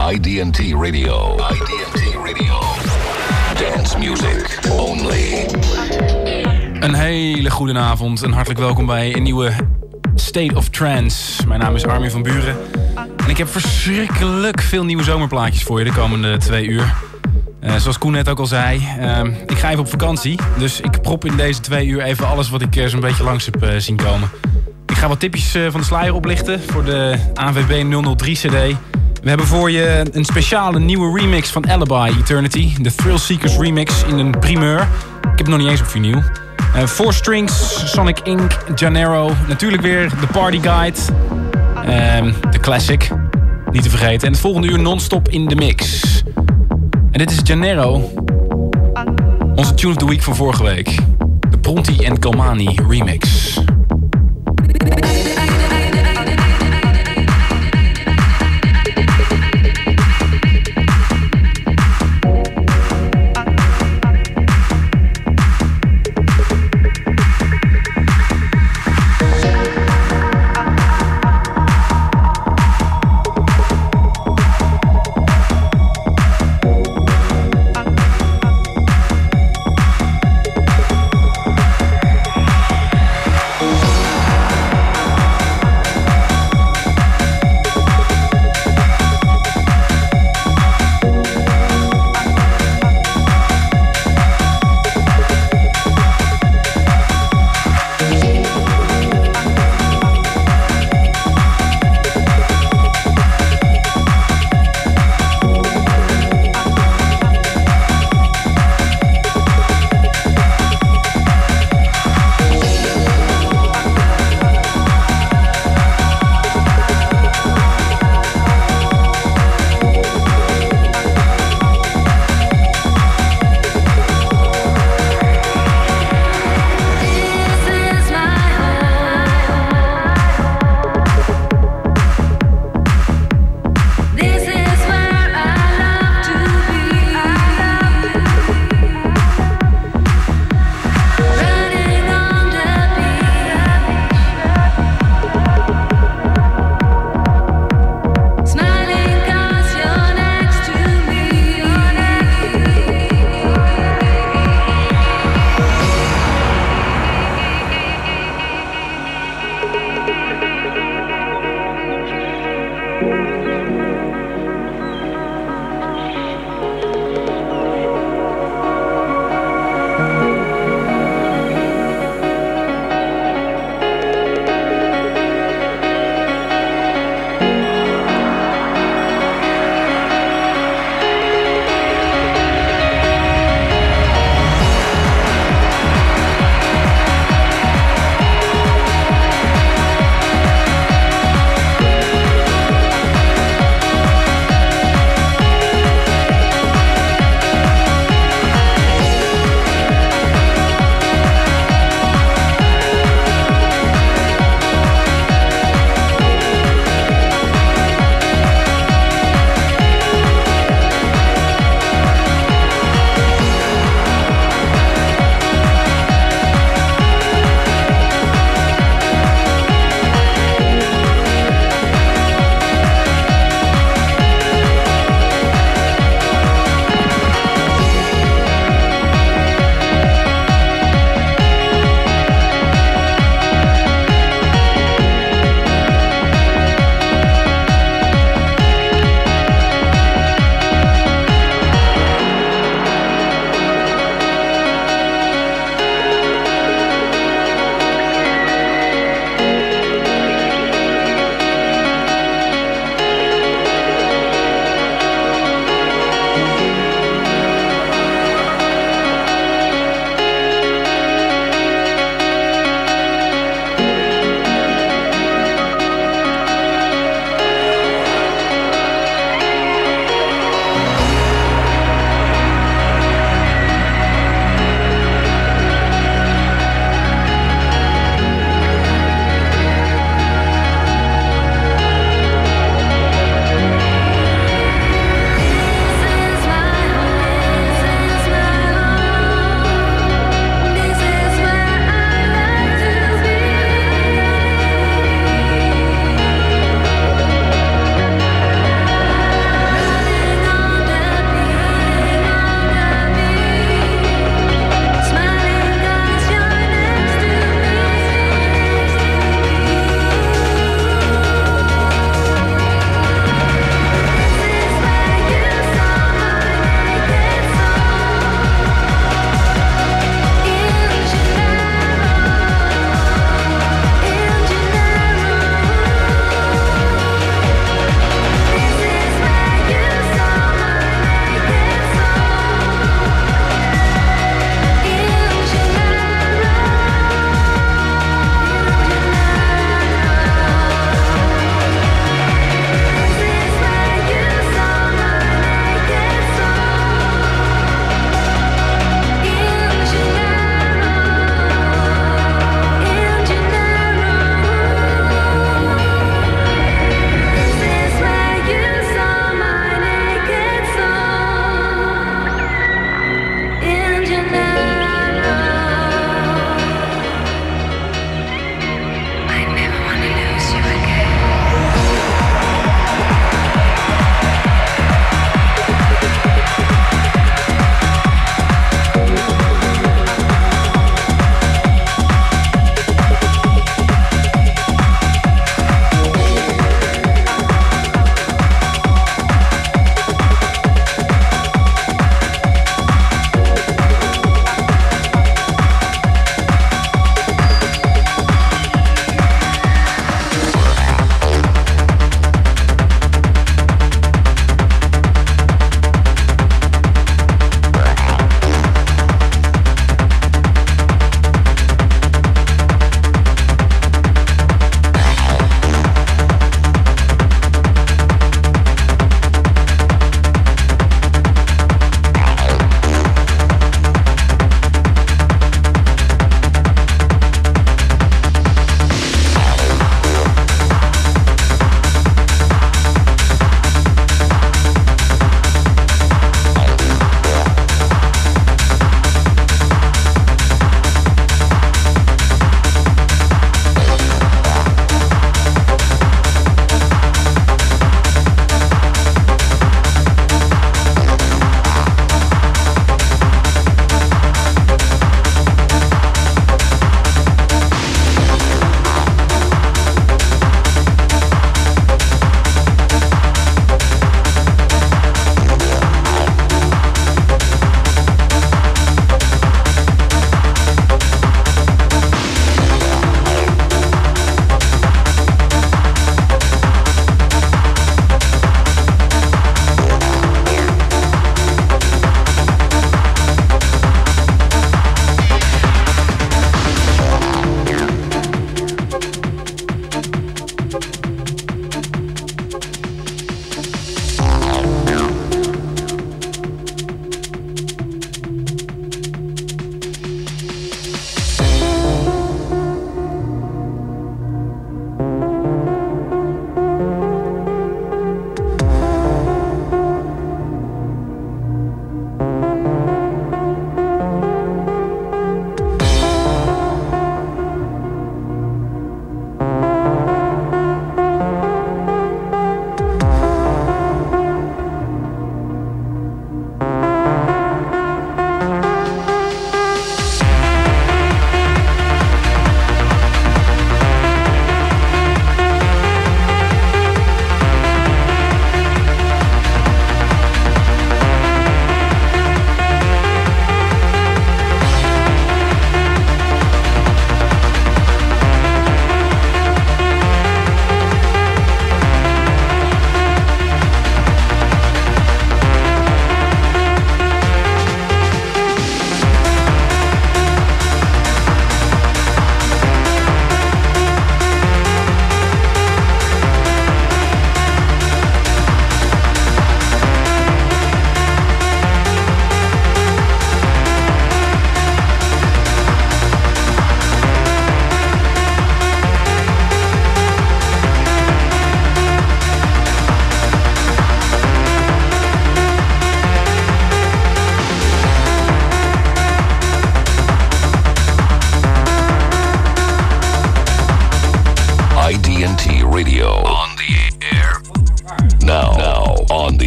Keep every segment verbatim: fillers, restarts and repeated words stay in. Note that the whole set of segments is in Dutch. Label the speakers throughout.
Speaker 1: I D N T Radio. I D N T Radio. Dance music only.
Speaker 2: Een hele goede avond en hartelijk welkom bij een nieuwe State of Trance. Mijn naam is Armin van Buren. En ik heb verschrikkelijk veel nieuwe zomerplaatjes voor je de komende twee uur. Uh, zoals Koen net ook al zei, uh, ik ga even op vakantie. Dus ik prop in deze twee uur even alles wat ik uh, zo'n beetje langs heb uh, zien komen. Ik ga wat tipjes uh, van de sluier oplichten voor de A V B nul nul drie C D. We hebben voor je een speciale nieuwe remix van Alibi Eternity. De Thrill Seekers remix in een primeur. Ik heb het nog niet eens op vinyl. Uh, Four Strings, Sonic Incorporated, Janeiro. Natuurlijk weer de Party Guide. Uh, de classic, niet te vergeten. En het volgende uur non-stop in de mix. En dit is Janeiro. Onze Tune of the Week van vorige week. De Pronti en Kalmani remix.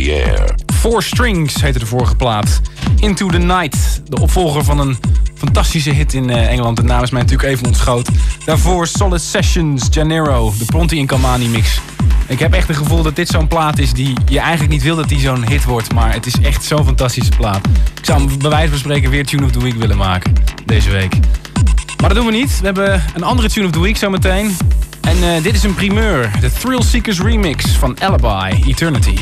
Speaker 1: the air.
Speaker 2: Four Strings heette de vorige plaat. Into the Night, de opvolger van een fantastische hit in uh, Engeland. De naam is mij natuurlijk even ontschoot. Daarvoor Solid Sessions, Janeiro, de Pronti in Calmani mix. Ik heb echt het gevoel dat dit zo'n plaat is die je eigenlijk niet wil dat die zo'n hit wordt. Maar het is echt zo'n fantastische plaat. Ik zou hem bij wijze van spreken weer Tune of the Week willen maken deze week. Maar dat doen we niet. We hebben een andere Tune of the Week zometeen. En uh, dit is een primeur. De Thrill Seekers remix van Alibi, Eternity.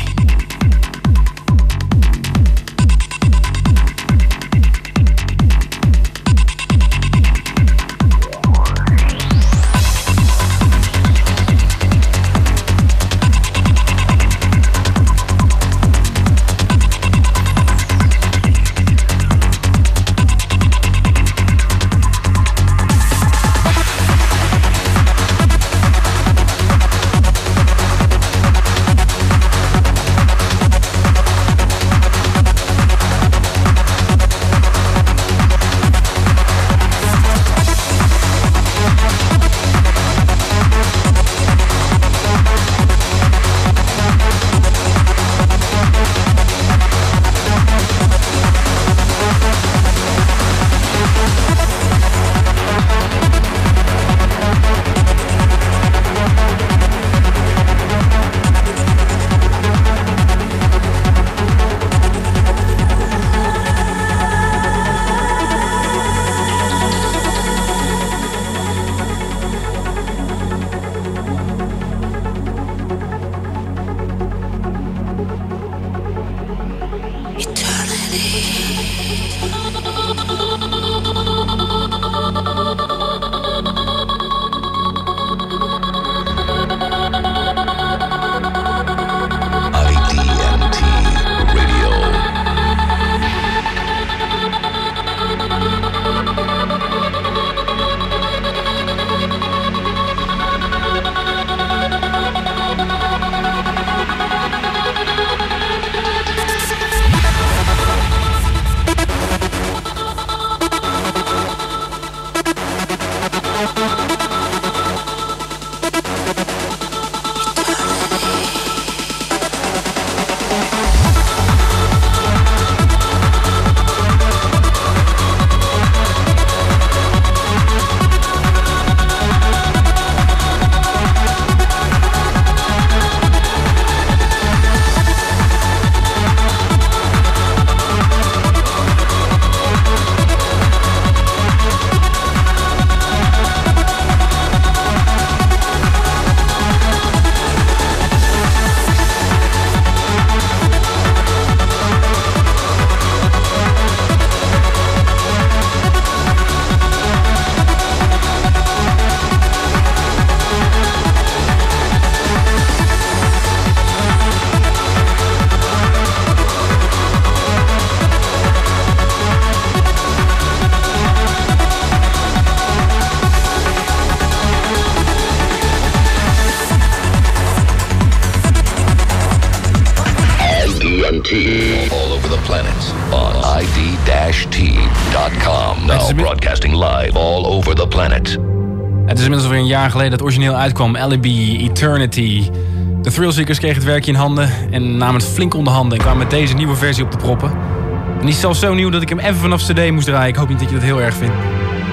Speaker 1: All over the planet on I D T dot com. Now broadcasting live all over the planet.
Speaker 2: Het is inmiddels alweer een jaar geleden dat het origineel uitkwam. Alibi, Eternity. De Thrillseekers kregen het werkje in handen en namen het flink onder handen en kwamen met deze nieuwe versie op de proppen. En die is zelfs zo nieuw dat ik hem even vanaf cd moest draaien. Ik hoop niet dat je dat heel erg vindt.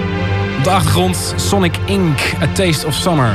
Speaker 2: Op de achtergrond Sonic Incorporated. A Taste of Summer.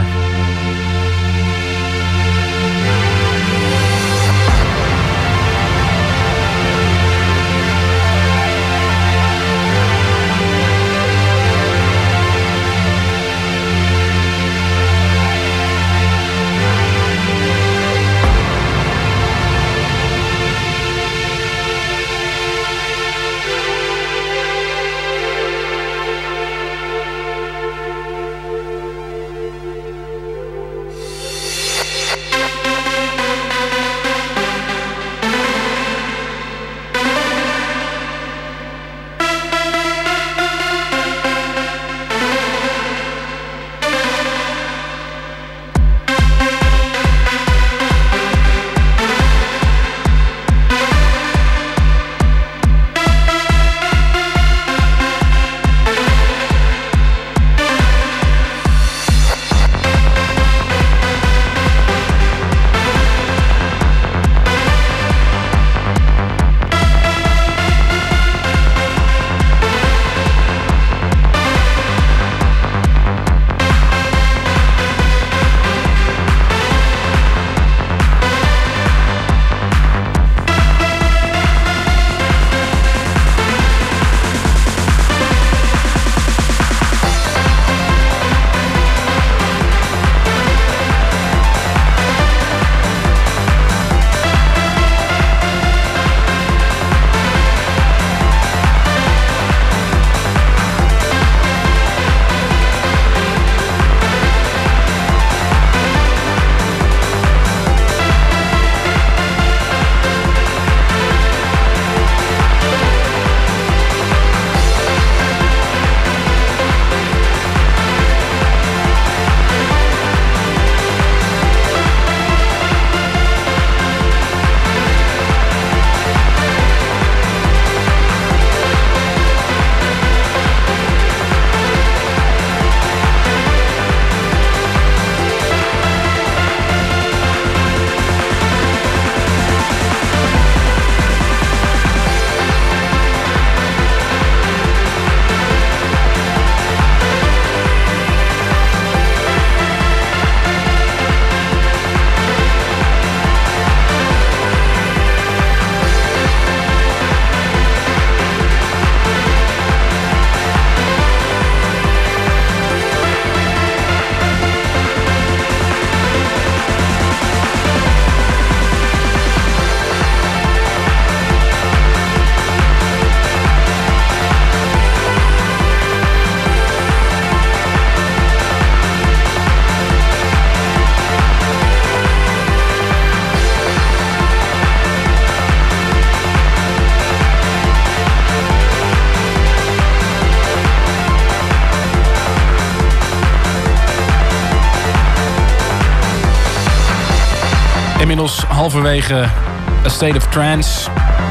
Speaker 2: inmiddels halverwege A State of Trance.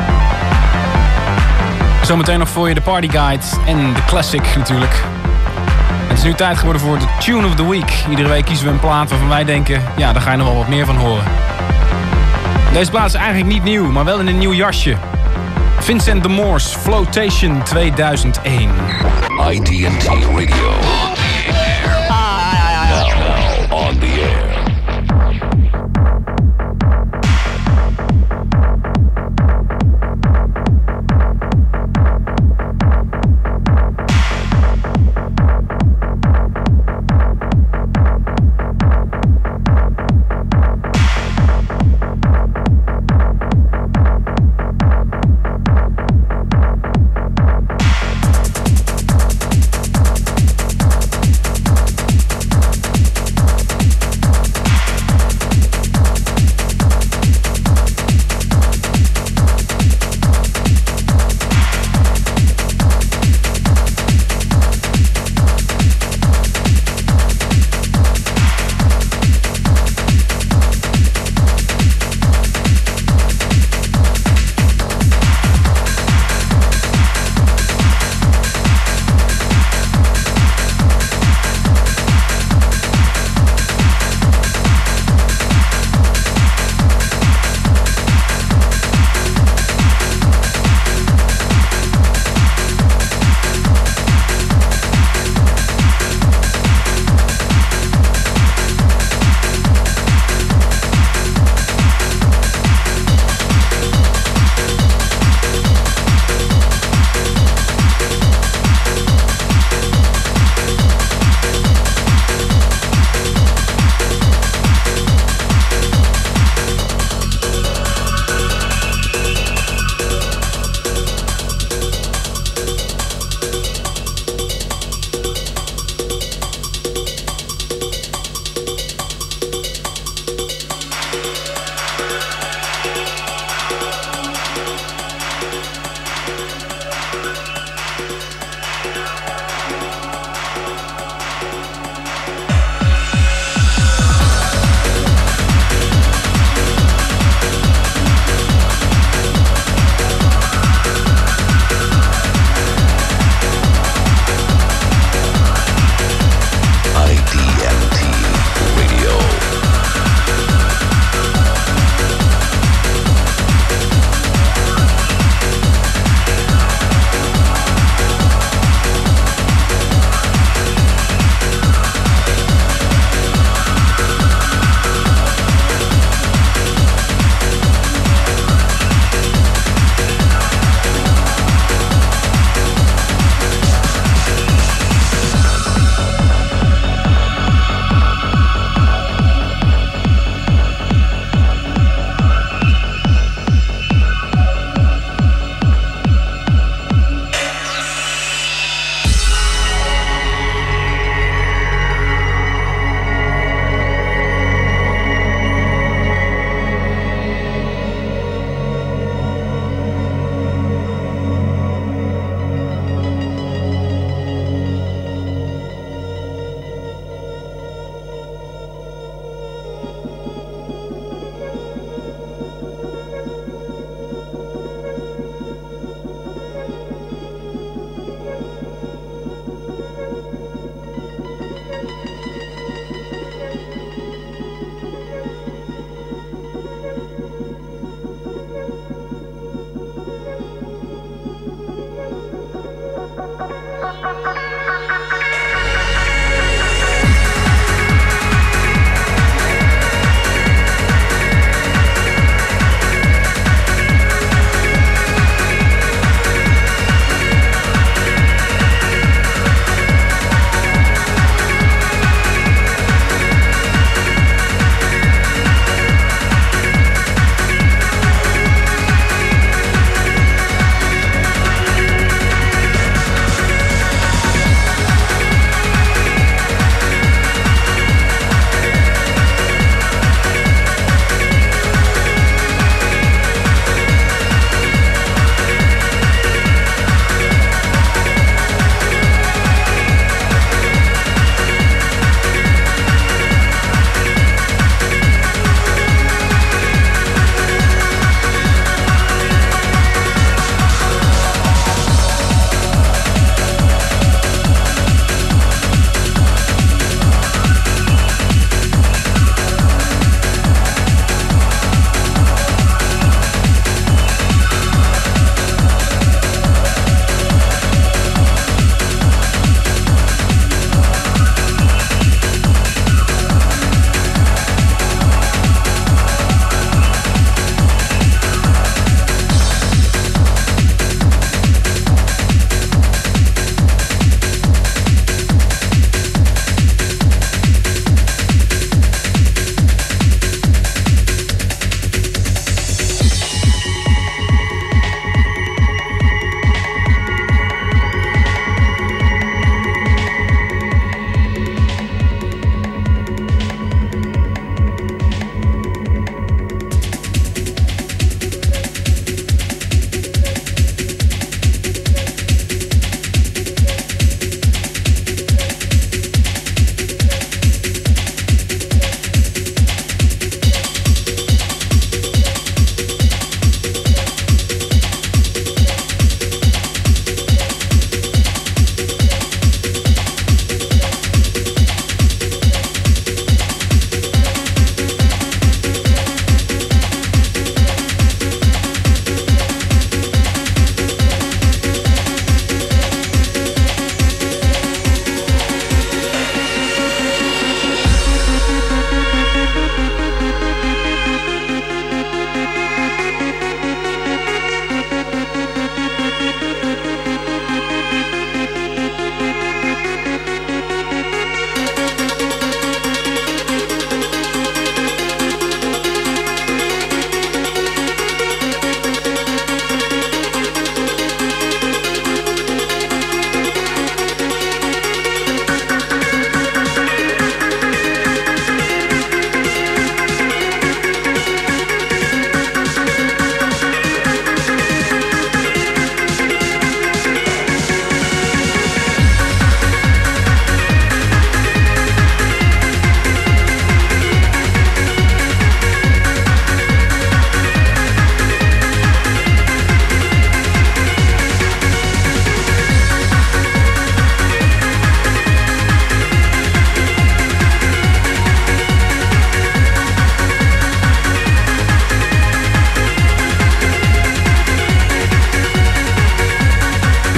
Speaker 2: Zometeen nog voor je de Party Guide en de Classic natuurlijk. Het is nu tijd geworden voor de Tune of the Week. Iedere week kiezen we een plaat waarvan wij denken, ja, daar ga je nog wel wat meer van horen. Deze plaat is eigenlijk niet nieuw, maar wel in een nieuw jasje. Vincent de Moors, Flotation tweeduizend één.
Speaker 1: I D T Radio. Now, now on the air.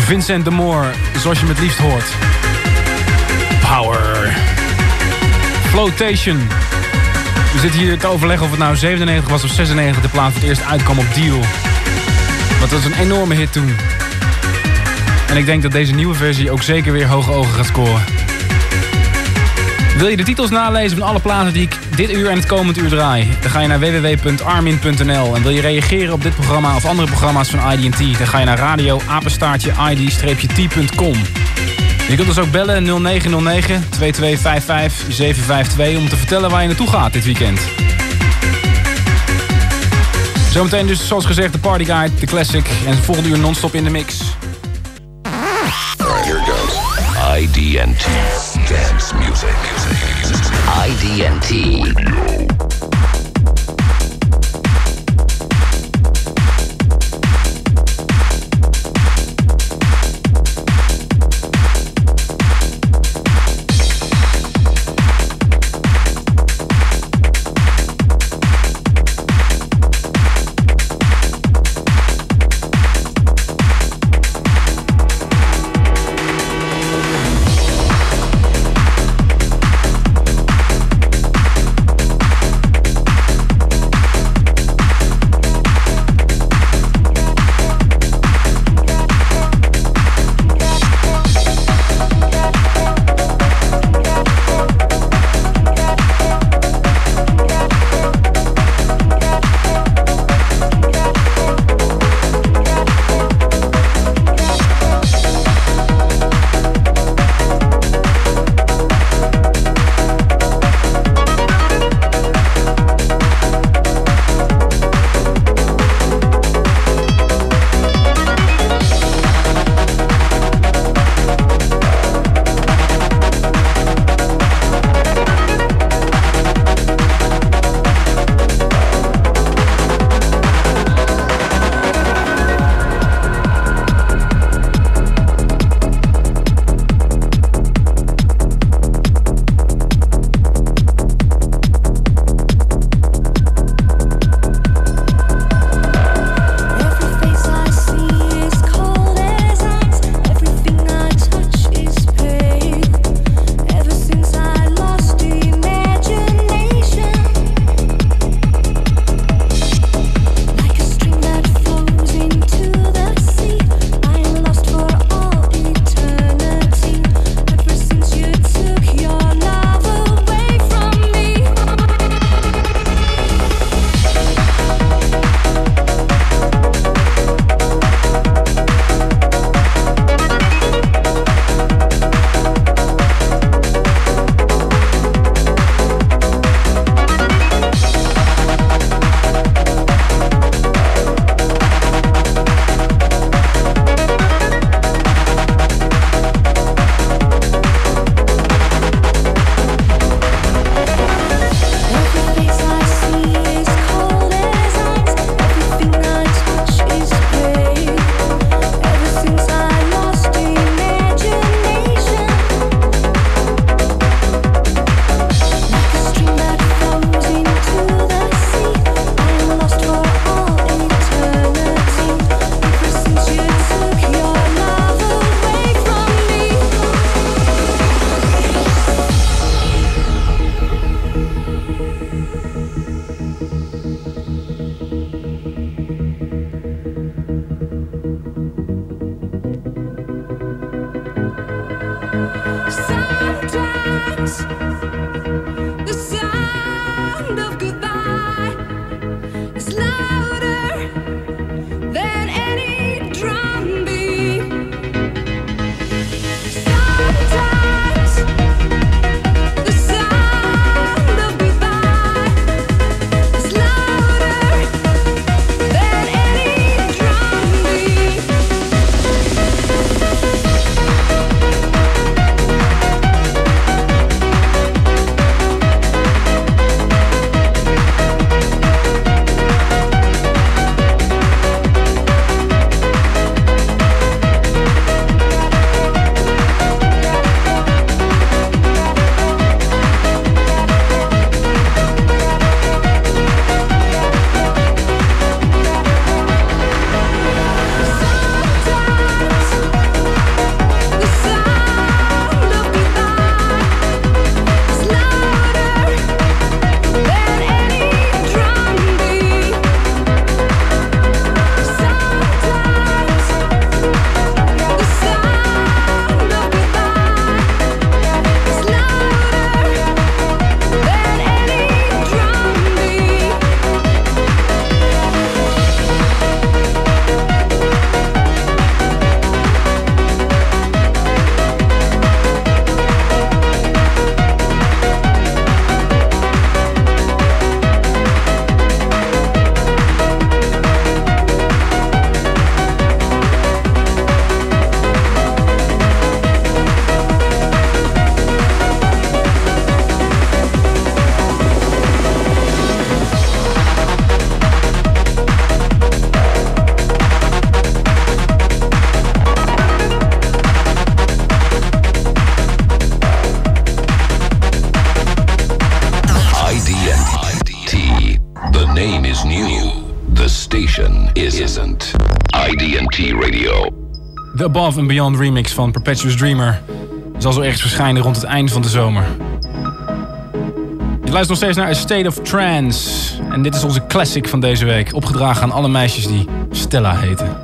Speaker 2: Vincent de Moor, zoals je me het liefst hoort. Power. Flotation. We zitten hier te overleggen of het nou zevenennegentig was of zesennegentig de plaat voor het eerst uitkwam op Deal. Want dat was een enorme hit toen. En ik denk dat deze nieuwe versie ook zeker weer hoge ogen gaat scoren. Wil je de titels nalezen van alle platen die ik dit uur en het komend uur draai? Dan ga je naar w w w punt armin punt n l. En wil je reageren op dit programma of andere programma's van I D T? Dan ga je naar radio apenstaartje I D T punt com. Je kunt ons ook bellen nul negen nul negen twee twee vijf vijf zeven vijf twee om te vertellen waar je naartoe gaat dit weekend. Zometeen dus zoals gezegd de Party Guide, de Classic en volgende uur non-stop in de mix.
Speaker 1: Here goes. I D T Dance Music. I D T isn't I D and T Radio.
Speaker 2: De Above and Beyond remix van Perpetuous Dreamer zal zo ergens verschijnen rond het einde van de zomer. Je luistert nog steeds naar A State of Trance. En dit is onze classic van deze week. Opgedragen aan alle meisjes die Stella heten.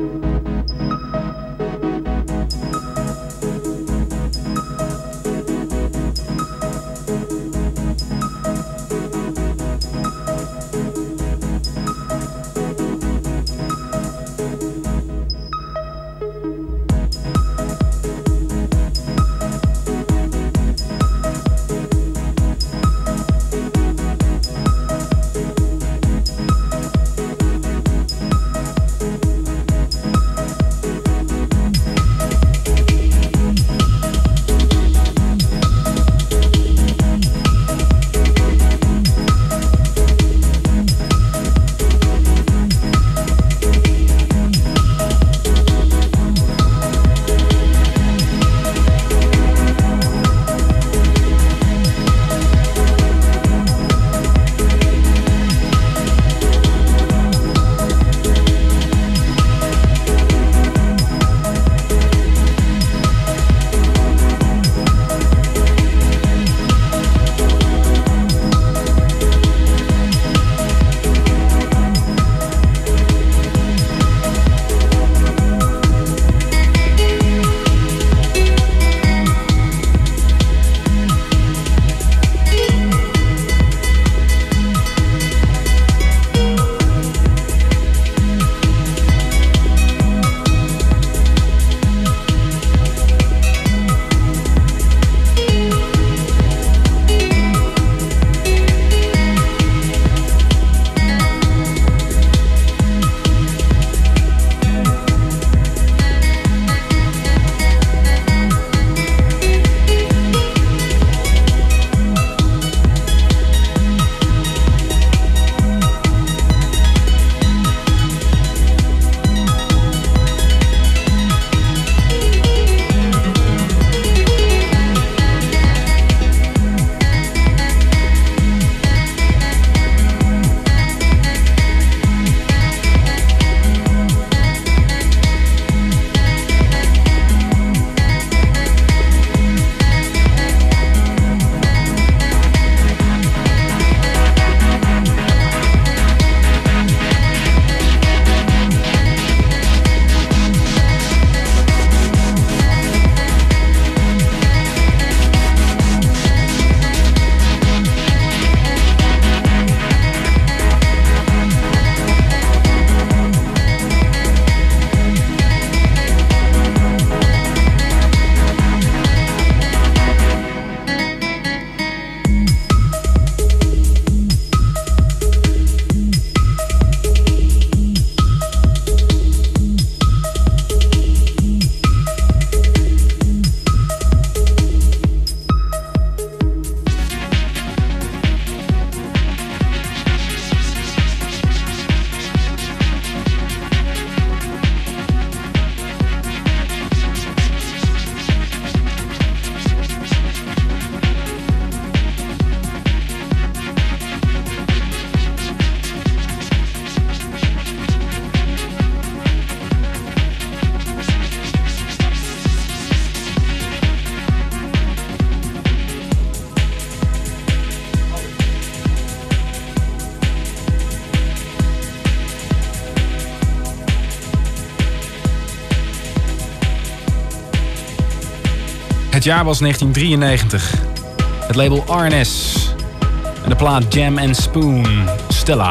Speaker 2: Het jaar was negentien drieënnegentig. Het label R N S. En de plaat Jam and Spoon, Stella.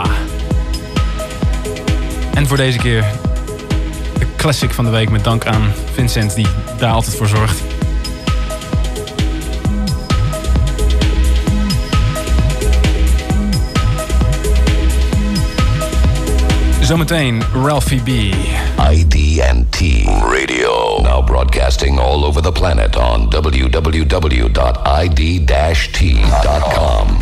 Speaker 2: En voor deze keer de classic van de week met dank aan Vincent die daar altijd voor zorgt. Zometeen Ralphie B.
Speaker 1: I D and T Radio. Now broadcasting all over the planet on w w w dot i d dash t dot com.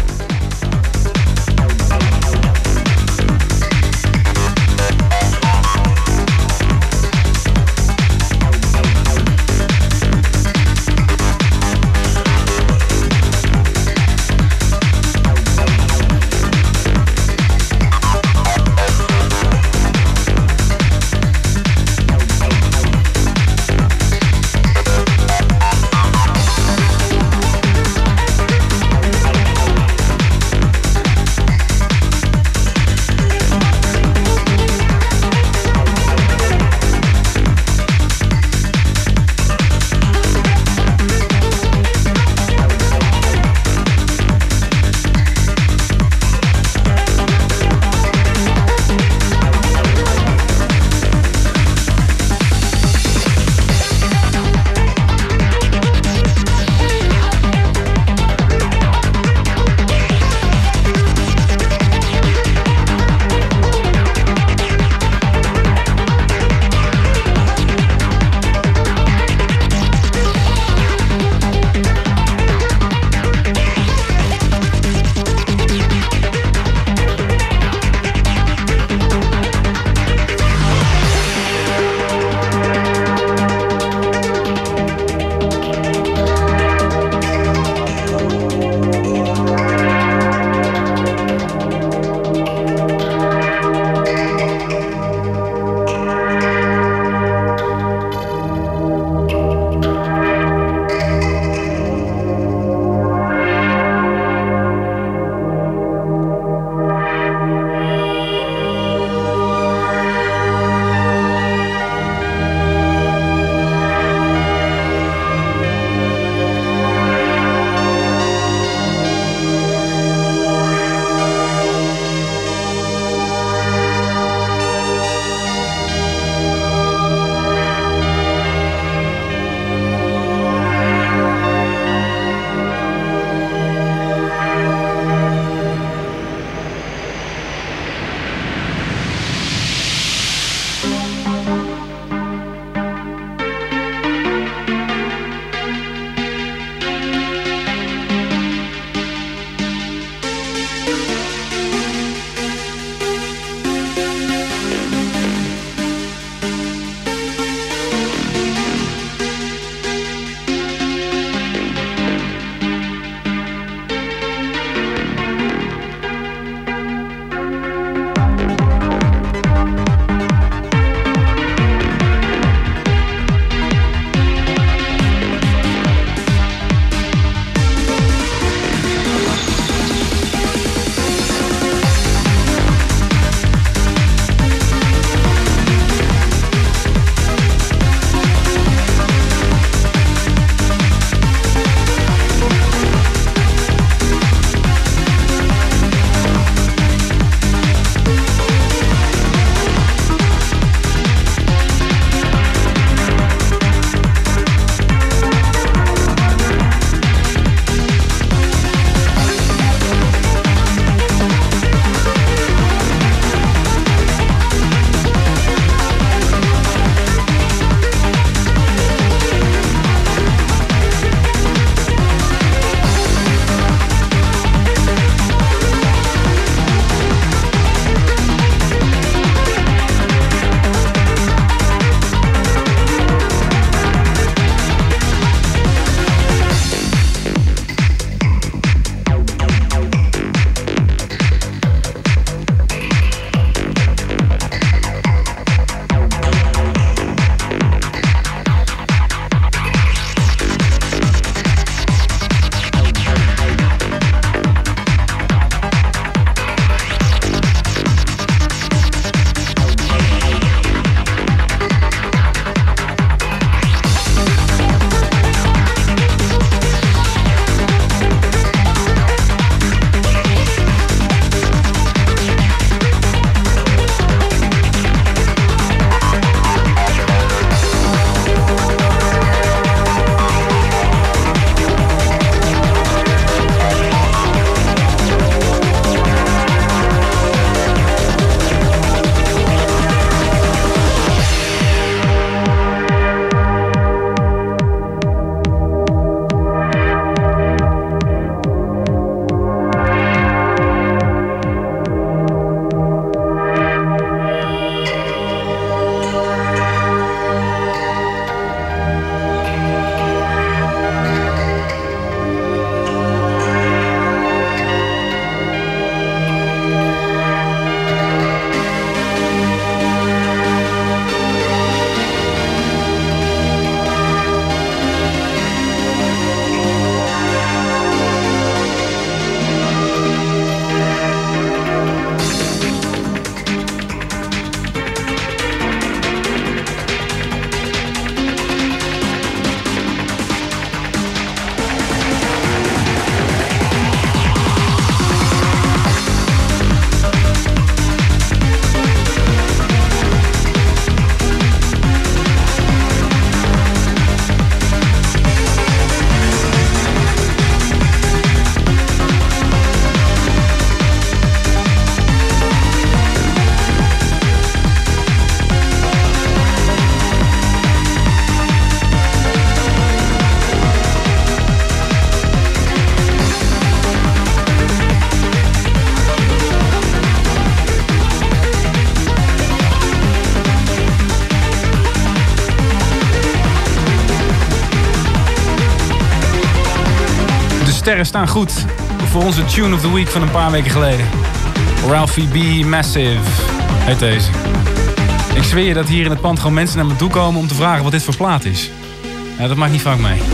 Speaker 2: sterren staan goed voor onze Tune of the Week van een paar weken geleden. Ralphie B. Massive heet deze. Ik zweer je dat hier in het pand gewoon mensen naar me toe komen om te vragen wat dit voor plaat is. Ja, dat maakt niet vaak mee.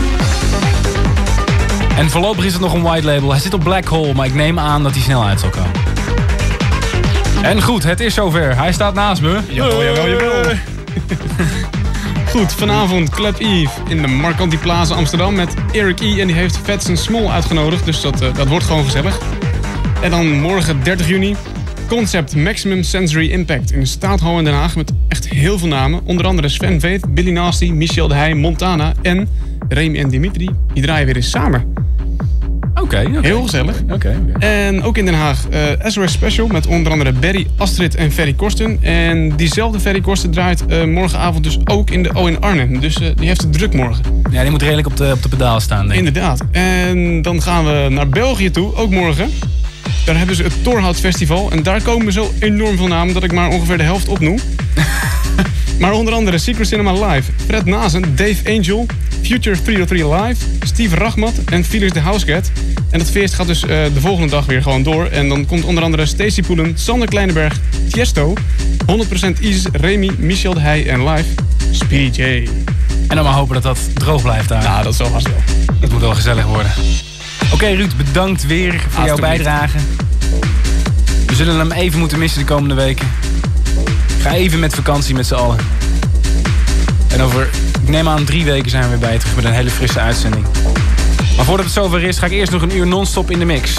Speaker 2: En voorlopig is het nog een white label. Hij zit op Black Hole, maar ik neem aan dat hij snel uit zal komen. En goed, het is zover. Hij staat naast me.
Speaker 3: Jawel, jawel, jawel. Goed, vanavond Club Eve in de Marcanti Plaza Amsterdam met Eric E. En die heeft Fats and Small uitgenodigd, dus dat, uh, dat wordt gewoon gezellig. En dan morgen dertig juni Concept Maximum Sensory Impact in de Stadhal in Den Haag met echt heel veel namen. Onder andere Sven Veet, Billy Nasty, Michel de Heij, Montana en Remy en Dimitri. Die draaien weer eens samen.
Speaker 2: Oké, okay, okay.
Speaker 3: Heel gezellig.
Speaker 2: Okay, okay.
Speaker 3: En ook in Den Haag uh, S O S Special met onder andere Barry, Astrid en Ferry Korsten. En diezelfde Ferry Korsten draait uh, morgenavond dus ook in de O in Arnhem. Dus uh, die heeft het druk morgen.
Speaker 2: Ja, die moet redelijk op de, op de pedaal staan, denk ik.
Speaker 3: Inderdaad. En dan gaan we naar België toe, ook morgen. Daar hebben ze het Torhout Festival. En daar komen zo enorm veel namen dat ik maar ongeveer de helft opnoem. Maar onder andere Secret Cinema Live, Fred Nazen, Dave Angel, Future driehonderddrie Live, Steve Rachmat en Felix de Housecat. En dat feest gaat dus uh, de volgende dag weer gewoon door. En dan komt onder andere Stacey Poelen, Sander Kleinenberg, Tiesto, honderd procent Isis, Remy, Michel de Heij en live Speedy J.
Speaker 2: En dan maar hopen dat dat droog blijft daar.
Speaker 3: Nou, dat zal vast wel.
Speaker 2: Het moet wel gezellig worden. Oké, okay, Ruud, bedankt weer voor jouw bijdrage. We zullen hem even moeten missen de komende weken. Ga even met vakantie met z'n allen. En over, ik neem aan, drie weken zijn we weer bij je terug met een hele frisse uitzending. Maar voordat het zover is, ga ik eerst nog een uur non-stop in de mix.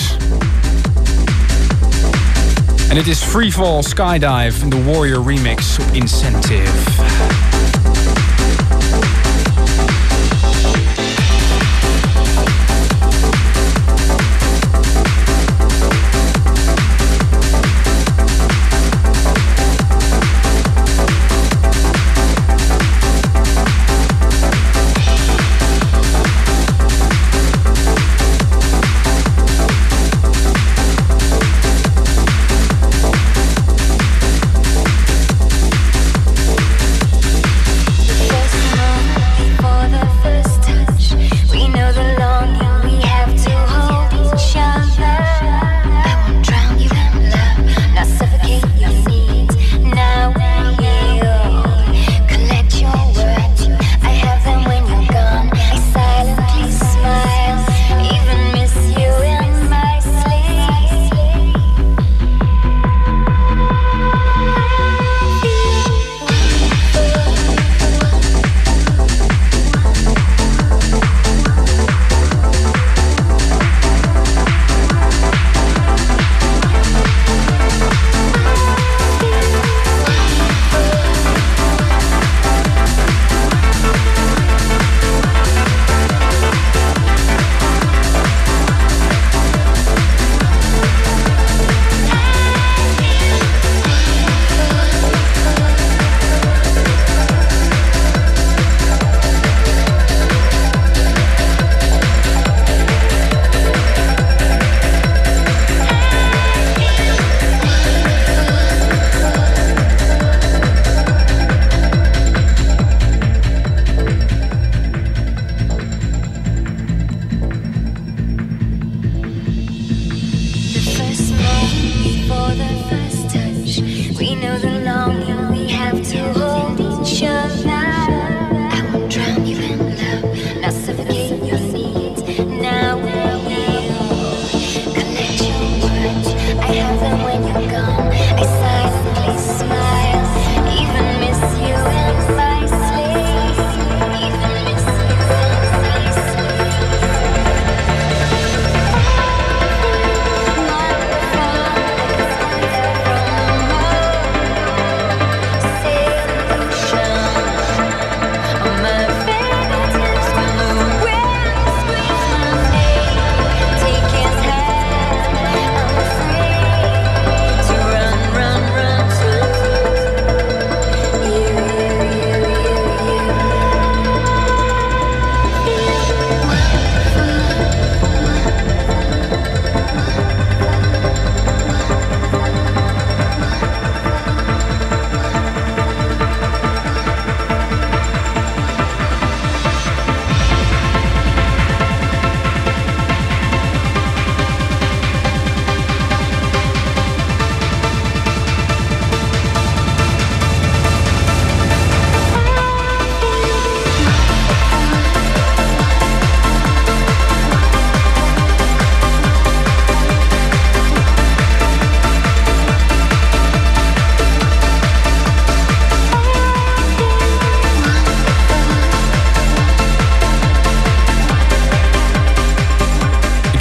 Speaker 2: En dit is Freefall Skydive, de Warrior remix op Incentive.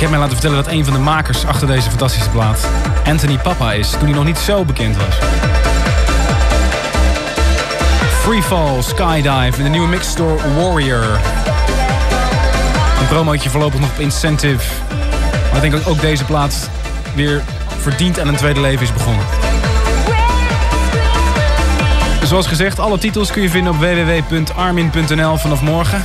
Speaker 2: heb mij laten vertellen dat een van de makers achter deze fantastische plaat Anthony Papa is, toen hij nog niet zo bekend was. Freefall, Skydive in de nieuwe mixstore Warrior. Een promootje voorlopig nog op Incentive. Maar ik denk dat ook deze plaat weer verdient aan een tweede leven is begonnen. Zoals gezegd, alle titels kun je vinden op w w w punt armin punt n l vanaf morgen.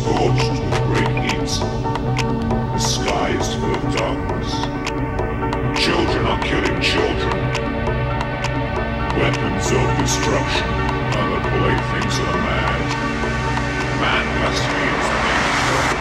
Speaker 4: scorched with great heat. The sky is full of darkness. Children are killing children. Weapons of destruction are the playthings of the mad. Man must be his maker.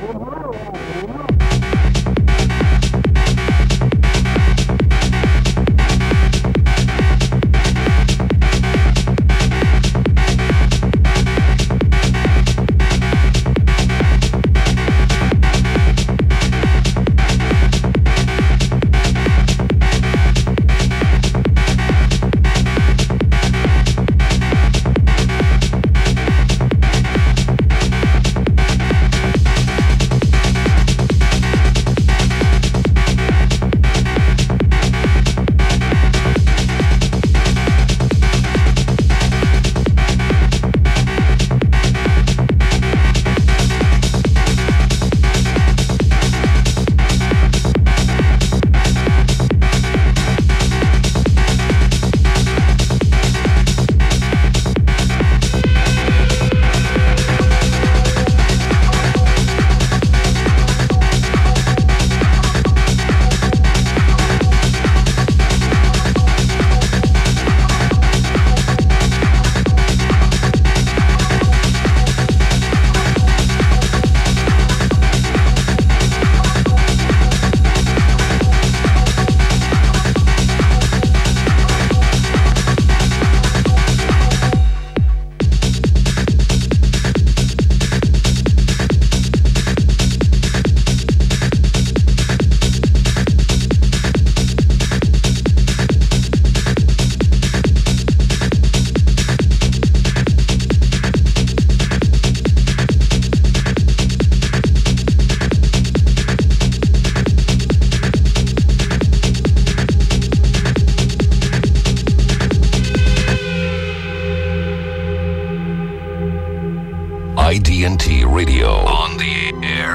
Speaker 1: I D and T Radio. On the air.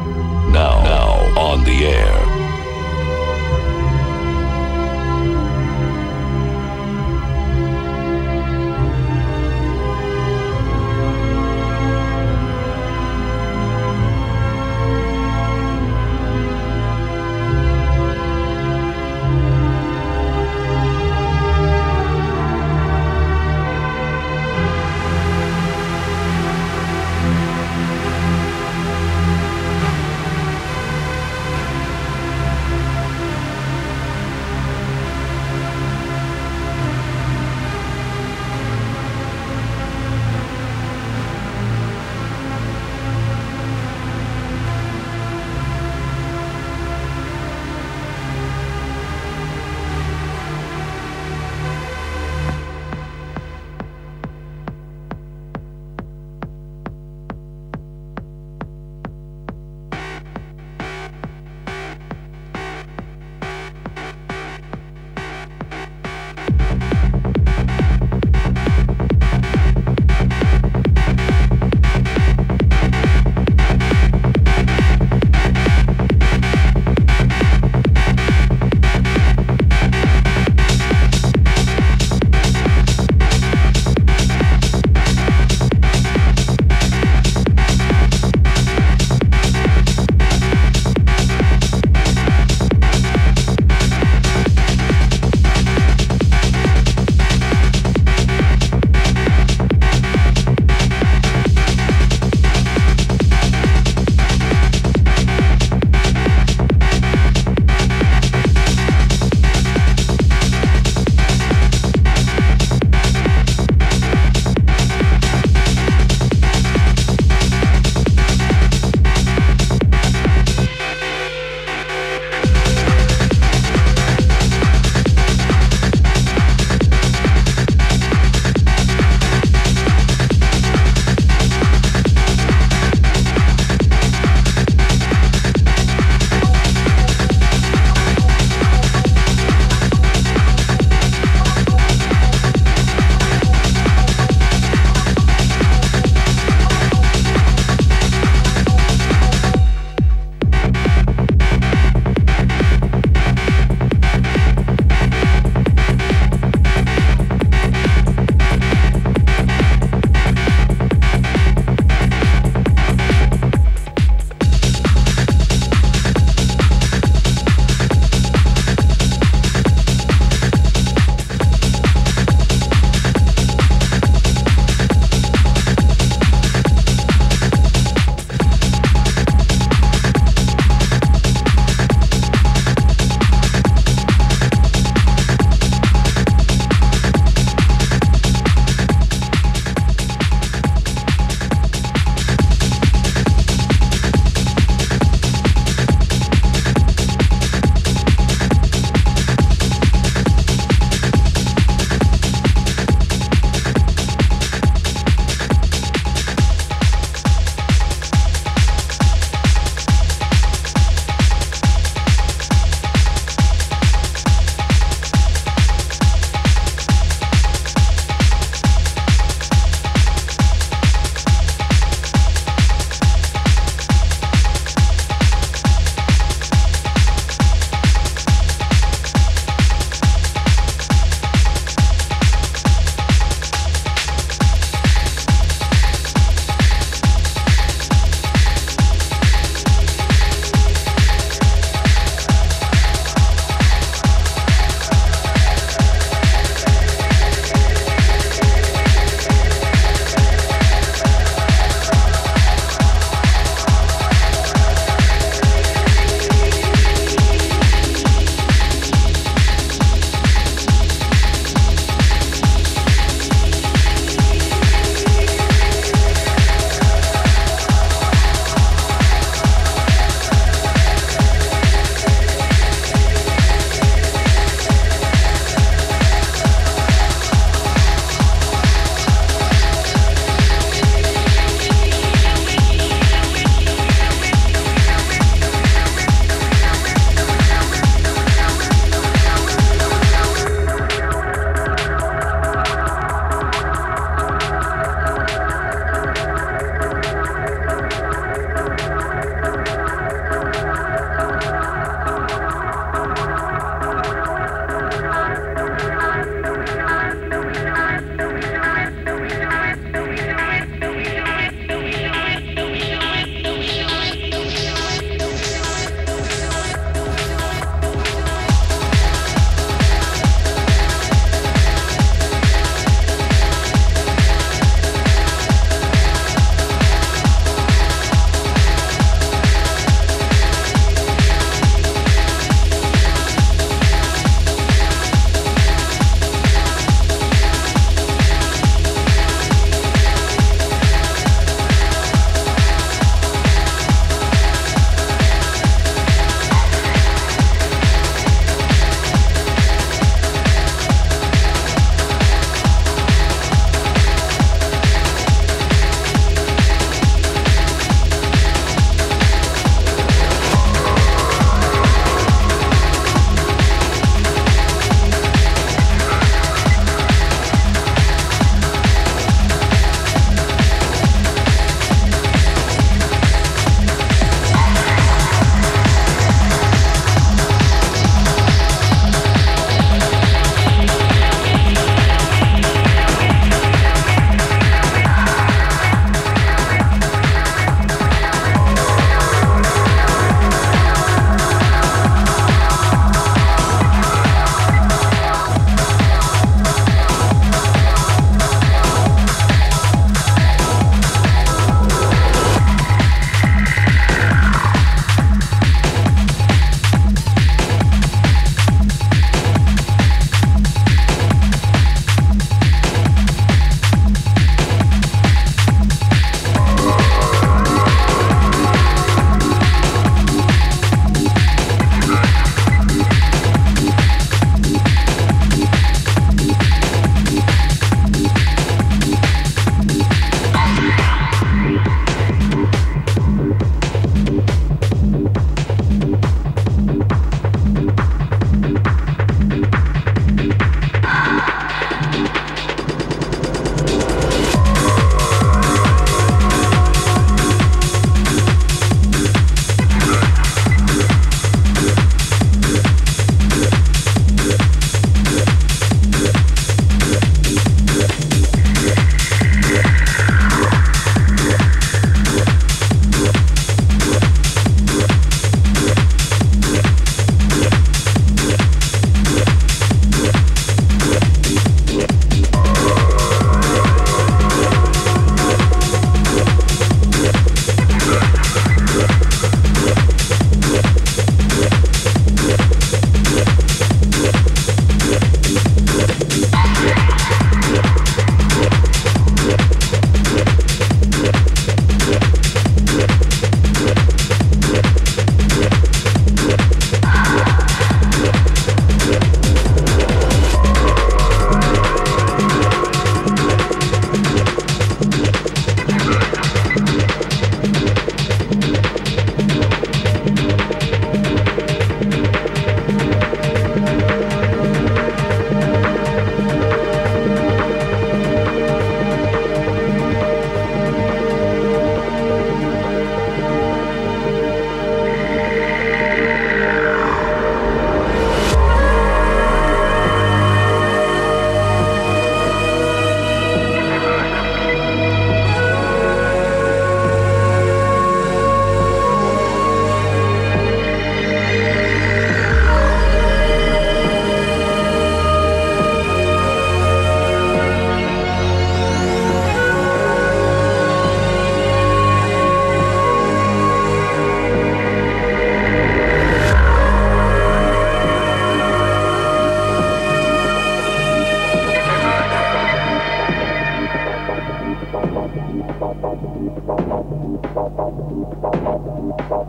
Speaker 1: Now, now on the air.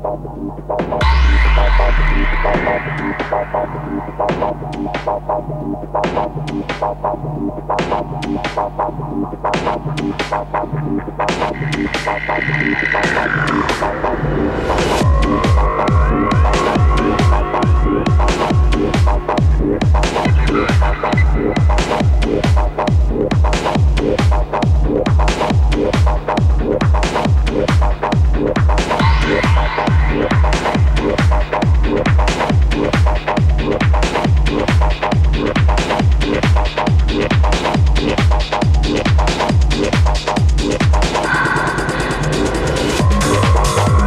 Speaker 5: Yeah.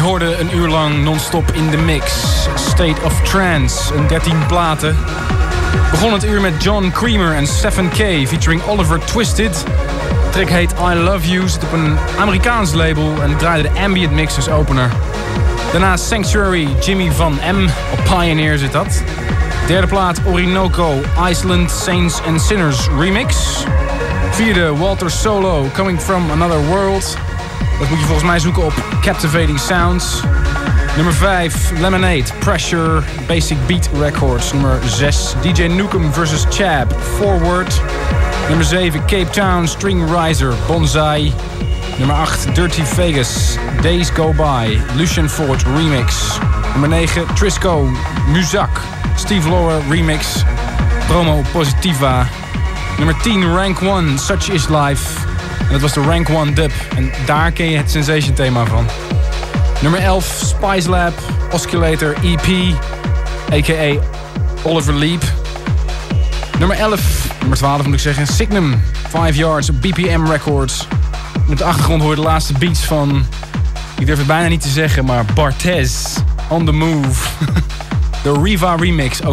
Speaker 2: hoorde een uur lang non-stop in de mix. State of Trance, een dertien platen. Begon het uur met John Creamer en Stephen K. featuring Oliver Twisted. De track heet I Love You, zit op een Amerikaans label en draaide de ambient mix als opener. Daarna Sanctuary, Jimmy Van M. Op Pioneer zit dat. Derde plaat Orinoco, Iceland, Saints and Sinners remix. Vierde Walter Solo, Coming From Another World. Dat moet je volgens mij zoeken op Captivating Sounds. Nummer vijf, Lemonade, Pressure, Basic Beat Records. Nummer zes, D J Nukem versus. Chab, Forward. Nummer zeven, Cape Town, String Riser, Bonsai. Nummer acht, Dirty Vegas, Days Go By, Lucian Ford remix. Nummer negen, Trisco, Muzak, Steve Lauer remix. Promo Positiva. Nummer tien, Rank one, Such Is Life. En dat was de Rank one dub. En daar ken je het Sensation thema van. Nummer elf, Spice Lab, Oscillator E P, a k a. Oliver Leap. Nummer elf, nummer twaalf moet ik zeggen, Signum, Five Yards, B P M Records. Met de achtergrond hoor je de laatste beats van, ik durf het bijna niet te zeggen, maar Barthez, On The Move. De Riva remix, ook